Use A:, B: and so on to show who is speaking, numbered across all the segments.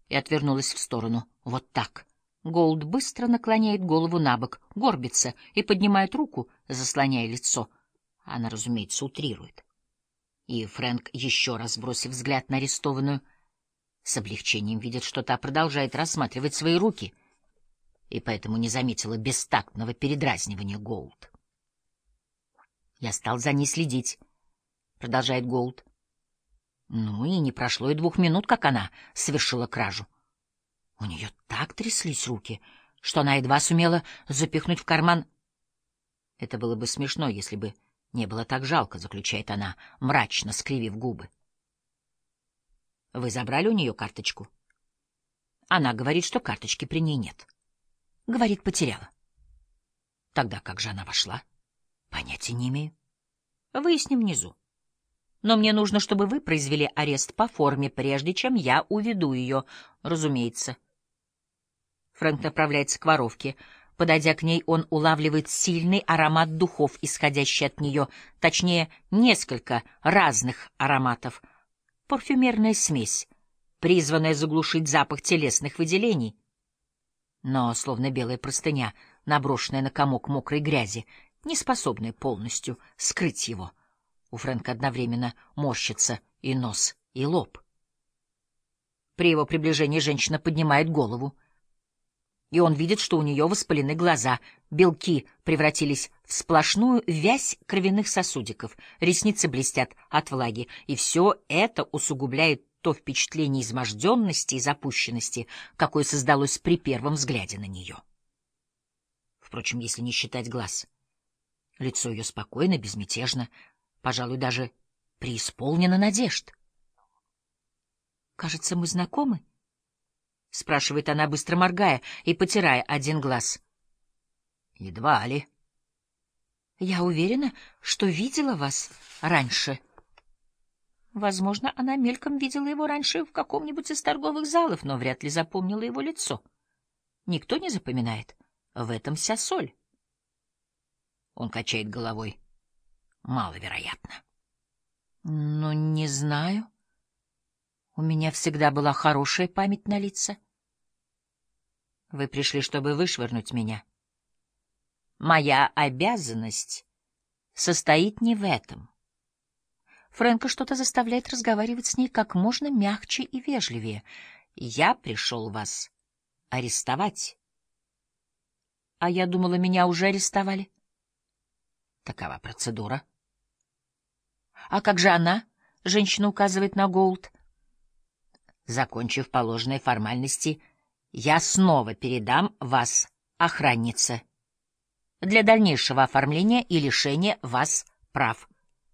A: и отвернулась в сторону. Вот так. Голд быстро наклоняет голову набок, горбится и поднимает руку, заслоняя лицо. Она, разумеется, утрирует. И Фрэнк, еще раз бросив взгляд на арестованную, с облегчением видит, что та продолжает рассматривать свои руки, и поэтому не заметила бестактного передразнивания Голд. «Я стал за ней следить», — продолжает Голд. Ну и не прошло и 2 минут, как она совершила кражу. У нее так тряслись руки, что она едва сумела запихнуть в карман. Это было бы смешно, если бы не было так жалко, заключает она, мрачно скривив губы. Вы забрали у нее карточку? Она говорит, что карточки при ней нет. Говорит, потеряла. Тогда как же она вошла? Понятия не имею. Выясним внизу. Но мне нужно, чтобы вы произвели арест по форме, прежде чем я уведу ее, разумеется. Фрэнк направляется к воровке. Подойдя к ней, он улавливает сильный аромат духов, исходящий от нее, точнее, несколько разных ароматов. Парфюмерная смесь, призванная заглушить запах телесных выделений. Но, словно белая простыня, наброшенная на комок мокрой грязи, не способная полностью скрыть его. У Фрэнка одновременно морщится и нос, и лоб. При его приближении женщина поднимает голову, и он видит, что у нее воспалены глаза, белки превратились в сплошную вязь кровяных сосудиков, ресницы блестят от влаги, и все это усугубляет то впечатление изможденности и запущенности, какое создалось при первом взгляде на нее. Впрочем, если не считать глаз, лицо ее спокойно, безмятежно, пожалуй, даже преисполнено надежд. «Кажется, мы знакомы?» — спрашивает она, быстро моргая и потирая один глаз. «Едва ли». «Я уверена, что видела вас раньше». Возможно, она мельком видела его раньше в каком-нибудь из торговых залов, но вряд ли запомнила его лицо. Никто не запоминает. В этом вся соль. Он качает головой. Маловероятно. Ну, не знаю. У меня всегда была хорошая память на лица. Вы пришли, чтобы вышвырнуть меня. Моя обязанность состоит не в этом. Фрэнка что-то заставляет разговаривать с ней как можно мягче и вежливее. Я пришел вас арестовать. А я думала, меня уже арестовали. Такова процедура. А как же она? Женщина указывает на Голд. Закончив положенные формальности, я снова передам вас охраннице для дальнейшего оформления и лишения вас прав.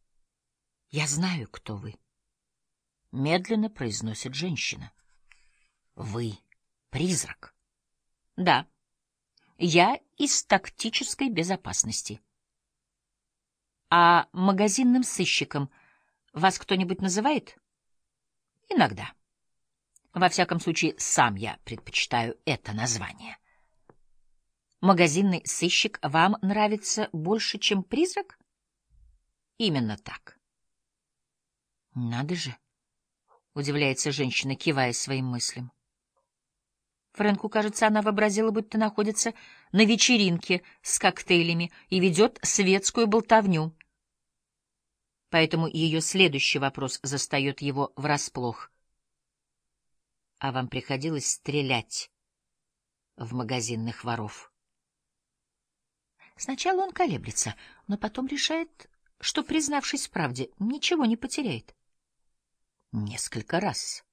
A: Я знаю, кто вы, медленно произносит женщина. Вы призрак. Да, я из тактической безопасности. А магазинным сыщиком вас кто-нибудь называет? Иногда. Во всяком случае, сам я предпочитаю это название. Магазинный сыщик вам нравится больше, чем призрак? Именно так. Надо же, удивляется женщина, кивая своим мыслям. Фрэнку кажется, она вообразила, будто находится на вечеринке с коктейлями и ведет светскую болтовню. Поэтому ее следующий вопрос застает его врасплох. А вам приходилось стрелять в магазинных воров? Сначала он колеблется, но потом решает, что, признавшись в правде, ничего не потеряет. Несколько раз.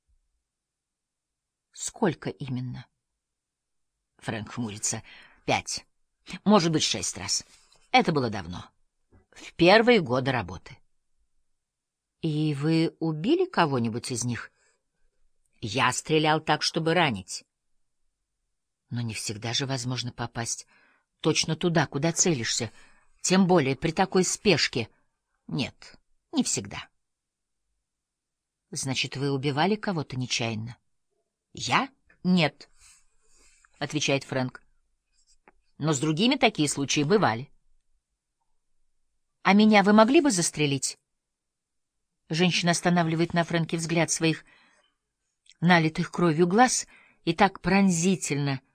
A: Сколько именно? Фрэнк хмурится. 5, может быть, 6 раз. Это было давно, в первые годы работы. И вы убили кого-нибудь из них? Я стрелял так, чтобы ранить. Но не всегда же возможно попасть точно туда, куда целишься, тем более при такой спешке. Нет, не всегда. Значит, вы убивали кого-то нечаянно? Я? Нет, отвечает Фрэнк. Но с другими такие случаи бывали. А меня вы могли бы застрелить? Женщина останавливает на Фрэнке взгляд своих налитых кровью глаз и так пронзительно